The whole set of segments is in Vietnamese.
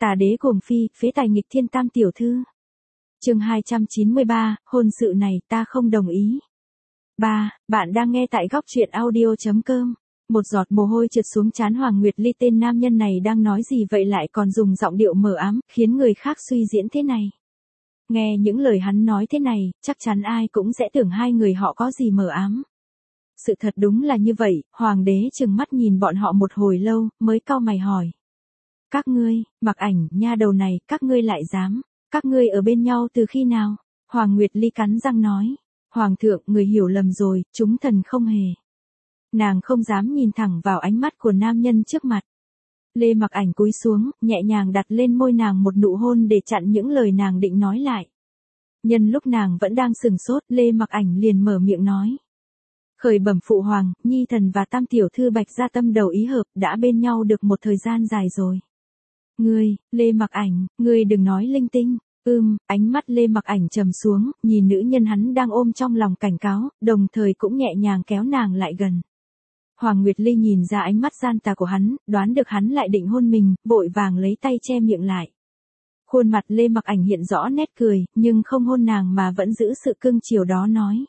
Tà đế cuồng phi, phế tài nghịch thiên tam tiểu thư. Chương 293, hôn sự này ta không đồng ý. 3. Bạn đang nghe tại góc truyện audio.com. Một giọt mồ hôi trượt xuống trán Hoàng Nguyệt Ly, tên nam nhân này đang nói gì vậy lại còn dùng giọng điệu mờ ám, khiến người khác suy diễn thế này. Nghe những lời hắn nói thế này, chắc chắn ai cũng sẽ tưởng hai người họ có gì mờ ám. Sự thật đúng là như vậy, Hoàng đế trừng mắt nhìn bọn họ một hồi lâu, mới cau mày hỏi. Các ngươi, Mặc Ảnh, nha đầu này, các ngươi lại dám, các ngươi ở bên nhau từ khi nào? Hoàng Nguyệt Ly cắn răng nói. Hoàng thượng, người hiểu lầm rồi, chúng thần không hề. Nàng không dám nhìn thẳng vào ánh mắt của nam nhân trước mặt. Lê Mặc Ảnh cúi xuống, nhẹ nhàng đặt lên môi nàng một nụ hôn để chặn những lời nàng định nói lại. Nhân lúc nàng vẫn đang sừng sốt, Lê Mặc Ảnh liền mở miệng nói. Khởi bẩm phụ hoàng, nhi thần và tam tiểu thư Bạch gia tâm đầu ý hợp, đã bên nhau được một thời gian dài rồi. Ngươi, Lê Mặc Ảnh, ngươi đừng nói linh tinh. Ánh mắt Lê Mặc Ảnh trầm xuống, nhìn nữ nhân hắn đang ôm trong lòng cảnh cáo, đồng thời cũng nhẹ nhàng kéo nàng lại gần. Hoàng Nguyệt Ly nhìn ra ánh mắt gian tà của hắn, đoán được hắn lại định hôn mình, vội vàng lấy tay che miệng lại. Khuôn mặt Lê Mặc Ảnh hiện rõ nét cười, nhưng không hôn nàng mà vẫn giữ sự cưng chiều đó nói.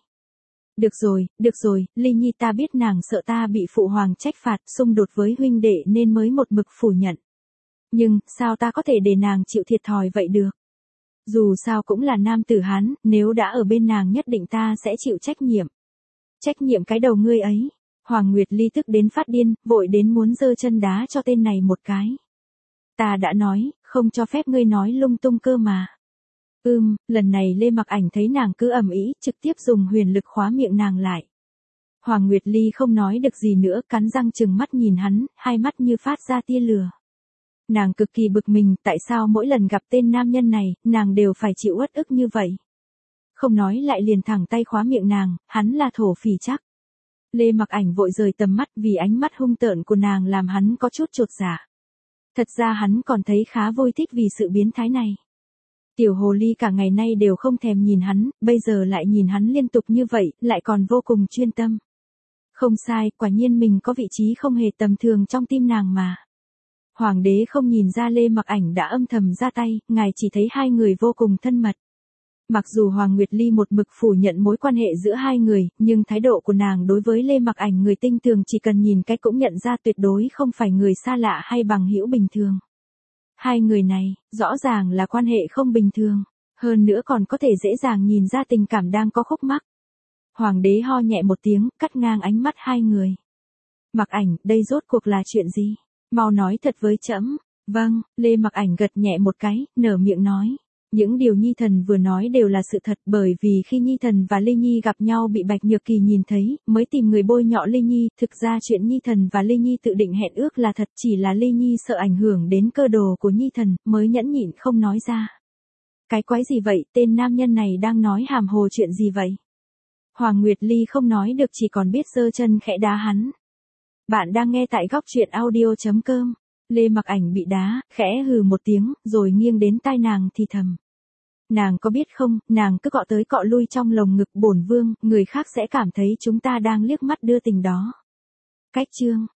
Được rồi, Ly Nhi, ta biết nàng sợ ta bị phụ hoàng trách phạt, xung đột với huynh đệ nên mới một mực phủ nhận. Nhưng, sao ta có thể để nàng chịu thiệt thòi vậy được? Dù sao cũng là nam tử Hán, nếu đã ở bên nàng nhất định ta sẽ chịu trách nhiệm. Trách nhiệm cái đầu ngươi ấy. Hoàng Nguyệt Ly tức đến phát điên, vội đến muốn giơ chân đá cho tên này một cái. Ta đã nói, không cho phép ngươi nói lung tung cơ mà. Lần này Lê Mặc Ảnh thấy nàng cứ ầm ĩ, trực tiếp dùng huyền lực khóa miệng nàng lại. Hoàng Nguyệt Ly không nói được gì nữa, cắn răng trừng mắt nhìn hắn, hai mắt như phát ra tia lửa. Nàng cực kỳ bực mình, tại sao mỗi lần gặp tên nam nhân này, nàng đều phải chịu uất ức như vậy. Không nói lại liền thẳng tay khóa miệng nàng, hắn là thổ phỉ chắc. Lê Mặc Ảnh vội rời tầm mắt vì ánh mắt hung tợn của nàng làm hắn có chút chột dạ. Thật ra hắn còn thấy khá vui thích vì sự biến thái này. Tiểu hồ ly cả ngày nay đều không thèm nhìn hắn, bây giờ lại nhìn hắn liên tục như vậy, lại còn vô cùng chuyên tâm. Không sai, quả nhiên mình có vị trí không hề tầm thường trong tim nàng mà. Hoàng đế không nhìn ra Lê Mặc Ảnh đã âm thầm ra tay, ngài chỉ thấy hai người vô cùng thân mật. Mặc dù Hoàng Nguyệt Ly một mực phủ nhận mối quan hệ giữa hai người, nhưng thái độ của nàng đối với Lê Mặc Ảnh người tinh tường chỉ cần nhìn cái cũng nhận ra tuyệt đối không phải người xa lạ hay bằng hữu bình thường. Hai người này, rõ ràng là quan hệ không bình thường, hơn nữa còn có thể dễ dàng nhìn ra tình cảm đang có khúc mắc. Hoàng đế ho nhẹ một tiếng, cắt ngang ánh mắt hai người. Mặc Ảnh, đây rốt cuộc là chuyện gì? Mau nói thật với trẫm. Vâng, Lê Mặc Ảnh gật nhẹ một cái, nở miệng nói. Những điều Nhi thần vừa nói đều là sự thật, bởi vì khi Nhi thần và Lê Nhi gặp nhau bị Bạch Nhược Kỳ nhìn thấy, mới tìm người bôi nhọ Lê Nhi, thực ra chuyện Nhi thần và Lê Nhi tự định hẹn ước là thật, chỉ là Lê Nhi sợ ảnh hưởng đến cơ đồ của Nhi thần, mới nhẫn nhịn không nói ra. Cái quái gì vậy, tên nam nhân này đang nói hàm hồ chuyện gì vậy? Hoàng Nguyệt Ly không nói được chỉ còn biết giơ chân khẽ đá hắn. Bạn đang nghe tại góc truyện audio.com. Lê Mặc Ảnh bị đá, khẽ hừ một tiếng, rồi nghiêng đến tai nàng thì thầm. Nàng có biết không, nàng cứ cọ tới cọ lui trong lồng ngực bổn vương, người khác sẽ cảm thấy chúng ta đang liếc mắt đưa tình đó. Cách chương.